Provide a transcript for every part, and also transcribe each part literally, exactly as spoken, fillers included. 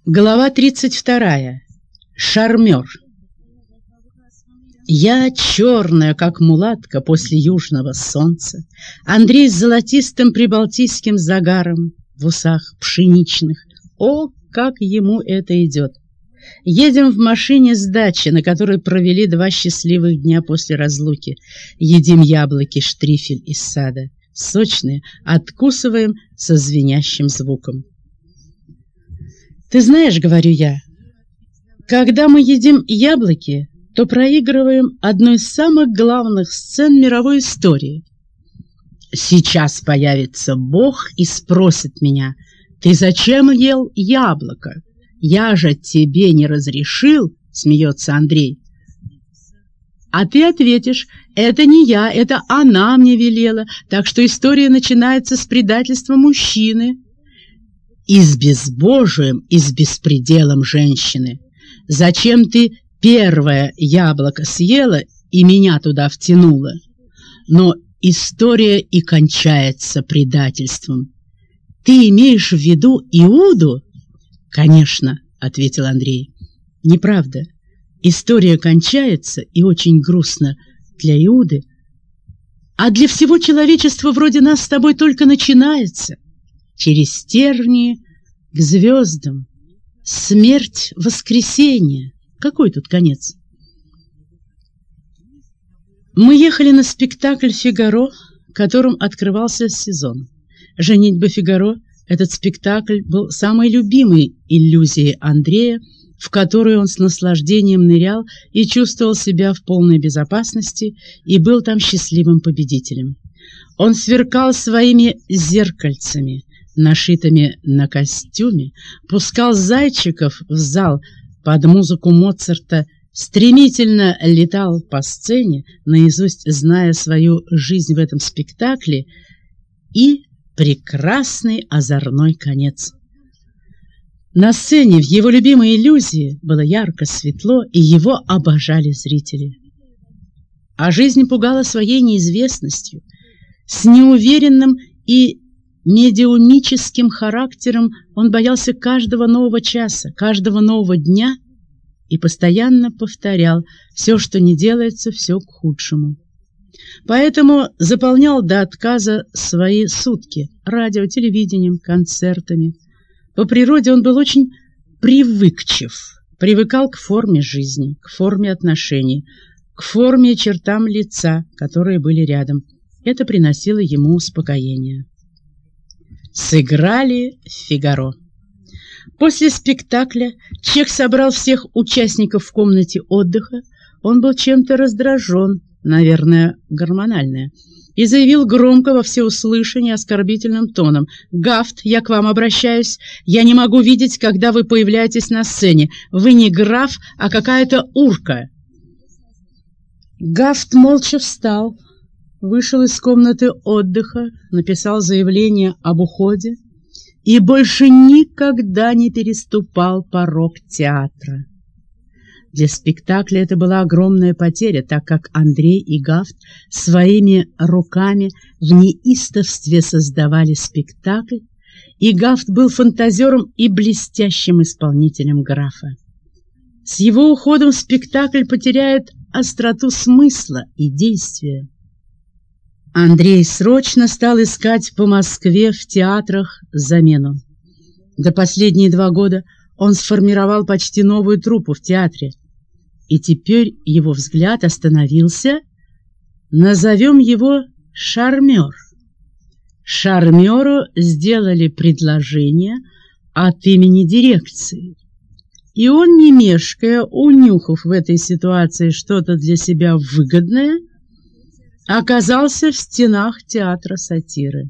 Глава тридцать вторая. Шармер. Я черная, как мулатка после южного солнца. Андрей с золотистым прибалтийским загаром в усах пшеничных. О, как ему это идет! Едем в машине с дачи, на которой провели два счастливых дня после разлуки. Едим яблоки штрифель из сада. Сочные, откусываем со звенящим звуком. «Ты знаешь, — говорю я, — когда мы едим яблоки, то проигрываем одну из самых главных сцен мировой истории. Сейчас появится Бог и спросит меня: ты зачем ел яблоко? Я же тебе не разрешил, — смеется Андрей. А ты ответишь: это не я, это она мне велела, так что история начинается с предательства мужчины. И с безбожием, и с беспределом женщины. Зачем ты первое яблоко съела и меня туда втянула? Но история и кончается предательством. Ты имеешь в виду Иуду? Конечно, — ответил Андрей. Неправда. История кончается, и очень грустно для Иуды, а для всего человечества вроде нас с тобой только начинается. Через тернии к звездам. Смерть, воскресенье. Какой тут конец? Мы ехали на спектакль «Фигаро», которым открывался сезон. «Женитьба Фигаро» — этот спектакль был самой любимой иллюзией Андрея, в которую он с наслаждением нырял и чувствовал себя в полной безопасности, и был там счастливым победителем. Он сверкал своими зеркальцами, нашитыми на костюме, пускал зайчиков в зал под музыку Моцарта, стремительно летал по сцене, наизусть зная свою жизнь в этом спектакле, и прекрасный озорной конец. На сцене в его любимой иллюзии было ярко, светло, и его обожали зрители. А жизнь пугала своей неизвестностью. С неуверенным и медиумическим характером он боялся каждого нового часа, каждого нового дня и постоянно повторял: все, что не делается, все к худшему. Поэтому заполнял до отказа свои сутки радио, телевидением, концертами. По природе он был очень привыкчив, привыкал к форме жизни, к форме отношений, к форме и чертам лица, которые были рядом. Это приносило ему успокоение. Сыграли «Фигаро». После спектакля Чех собрал всех участников в комнате отдыха. Он был чем-то раздражен, наверное, гормональное, и заявил громко во всеуслышание оскорбительным тоном: «Гафт, я к вам обращаюсь. Я не могу видеть, когда вы появляетесь на сцене. Вы не граф, а какая-то урка». Гафт молча встал, вышел из комнаты отдыха, написал заявление об уходе и больше никогда не переступал порог театра. Для спектакля это была огромная потеря, так как Андрей и Гафт своими руками в неистовстве создавали спектакль, и Гафт был фантазером и блестящим исполнителем графа. С его уходом спектакль потеряет остроту смысла и действия. Андрей срочно стал искать по Москве в театрах замену. За последние два года он сформировал почти новую труппу в театре, и теперь его взгляд остановился, назовем его «Шармер». Шармеру сделали предложение от имени дирекции, и он, не мешкая, унюхав в этой ситуации что-то для себя выгодное, оказался в стенах театра сатиры.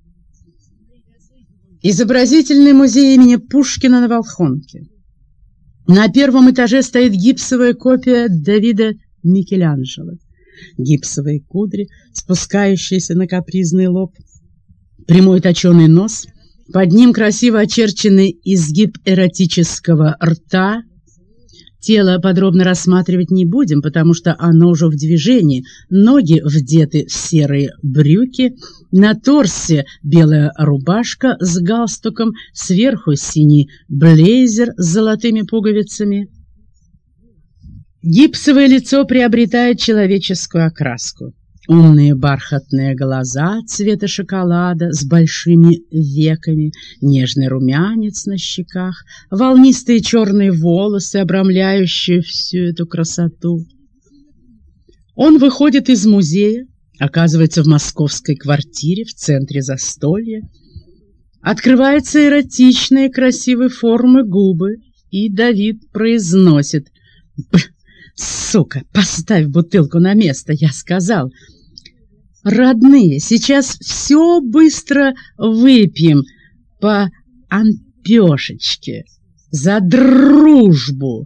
Изобразительный музей имени Пушкина на Волхонке. На первом этаже стоит гипсовая копия Давида Микеланджело. Гипсовые кудри, спускающиеся на капризный лоб, прямой точеный нос, под ним красиво очерченный изгиб эротического рта, Тело подробно рассматривать не будем, потому что оно уже в движении. Ноги вдеты в серые брюки, на торсе белая рубашка с галстуком, сверху синий блейзер с золотыми пуговицами. Гипсовое лицо приобретает человеческую окраску. Умные бархатные глаза цвета шоколада с большими веками, нежный румянец на щеках, волнистые черные волосы, обрамляющие всю эту красоту. Он выходит из музея, оказывается в московской квартире в центре застолья. Открываются эротичные красивой формы губы, и Давид произносит: «Сука, поставь бутылку на место, я сказал. Родные, сейчас все быстро выпьем по анпешечке за дружбу».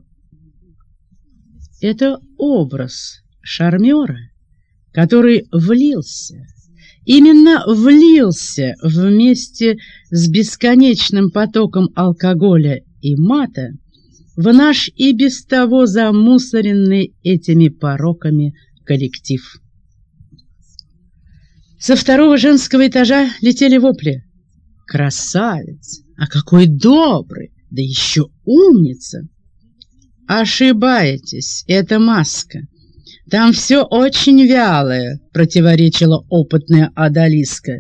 Это образ шармера, который влился, именно влился вместе с бесконечным потоком алкоголя и мата в наш и без того замусоренный этими пороками коллектив. Со второго женского этажа летели вопли: «Красавец! А какой добрый! Да еще умница!» «Ошибаетесь, это маска. Там все очень вялое», — противоречила опытная одалиска.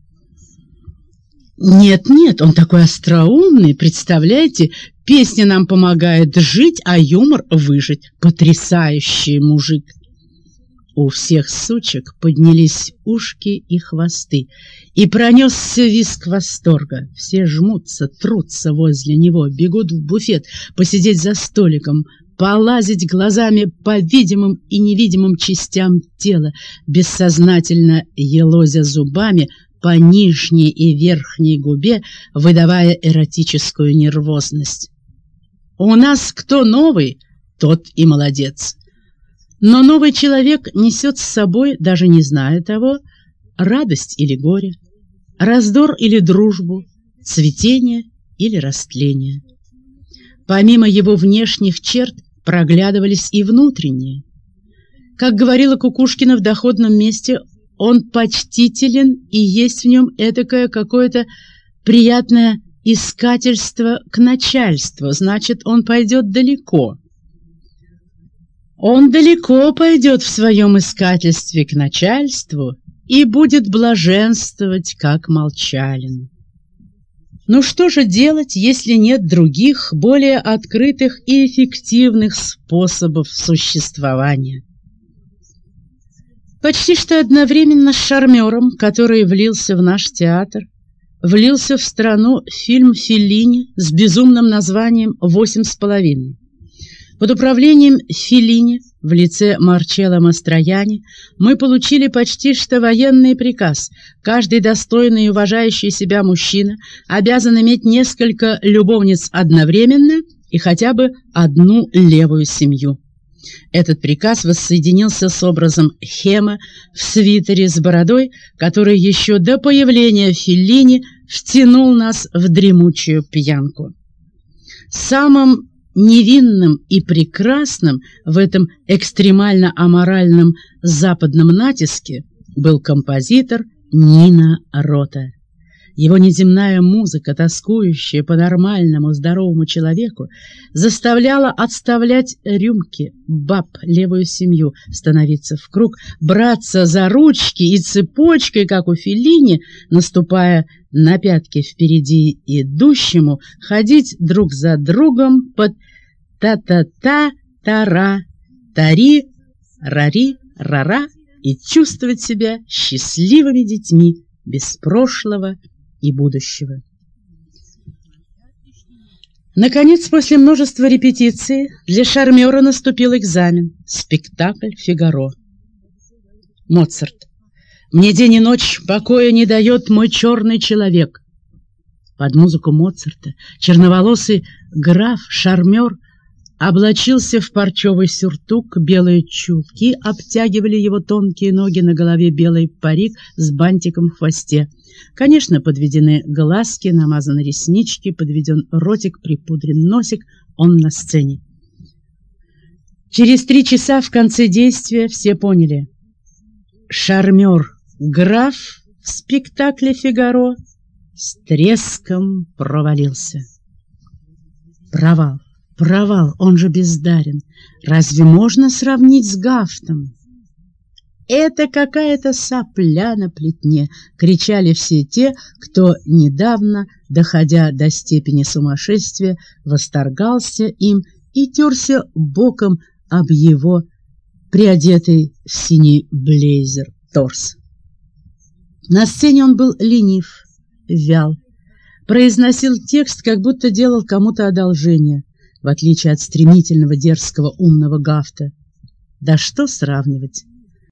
«Нет-нет, он такой остроумный, представляете, песня нам помогает жить, а юмор выжить. Потрясающий мужик!» У всех сучек поднялись ушки и хвосты, и пронесся визг восторга. Все жмутся, трутся возле него, бегут в буфет, посидеть за столиком, полазить глазами по видимым и невидимым частям тела, бессознательно елозя зубами по нижней и верхней губе, выдавая эротическую нервозность. У нас кто новый, тот и молодец. Но новый человек несет с собой, даже не зная того, радость или горе, раздор или дружбу, цветение или растление. Помимо его внешних черт проглядывались и внутренние. Как говорила Кукушкина в «Доходном месте», он почтителен, и есть в нем этакое какое-то приятное искательство к начальству, значит, он пойдет далеко. Он далеко пойдет в своем искательстве к начальству и будет блаженствовать, как Молчалин. Ну что же делать, если нет других, более открытых и эффективных способов существования? Почти что одновременно с шармером, который влился в наш театр, влился в страну фильм Феллини с безумным названием «Восемь с половиной». Под управлением Феллини в лице Марчелло Мастроянни мы получили почти что военный приказ. Каждый достойный и уважающий себя мужчина обязан иметь несколько любовниц одновременно и хотя бы одну левую семью. Этот приказ воссоединился с образом Хема в свитере с бородой, который еще до появления Феллини втянул нас в дремучую пьянку. Самым невинным и прекрасным в этом экстремально аморальном западном натиске был композитор Нино Рота. Его неземная музыка, тоскующая по нормальному здоровому человеку, заставляла отставлять рюмки, баб, левую семью, становиться в круг, браться за ручки и цепочкой, как у Феллини, наступая на пятки впереди идущему, ходить друг за другом под та-та-та-тара, тари, рари, рара и чувствовать себя счастливыми детьми без прошлого и будущего. Наконец, после множества репетиций, для шармера наступил экзамен. Спектакль «Фигаро». Моцарт. «Мне день и ночь покоя не дает мой черный человек». Под музыку Моцарта черноволосый граф, шармер, облачился в парчевый сюртук, белые чулки обтягивали его тонкие ноги, на голове белый парик с бантиком в хвосте. Конечно, подведены глазки, намазаны реснички, подведен ротик, припудрен носик, он на сцене. Через три часа в конце действия все поняли. Шармер граф в спектакле «Фигаро» с треском провалился. Провал, провал, он же бездарен. Разве можно сравнить с Гафтом? «Это какая-то сопля на плетне!» — кричали все те, кто недавно, доходя до степени сумасшествия, восторгался им и терся боком об его приодетый в синий блейзер торс. На сцене он был ленив, вял, произносил текст, как будто делал кому-то одолжение, в отличие от стремительного, дерзкого, умного Гафта. Да что сравнивать?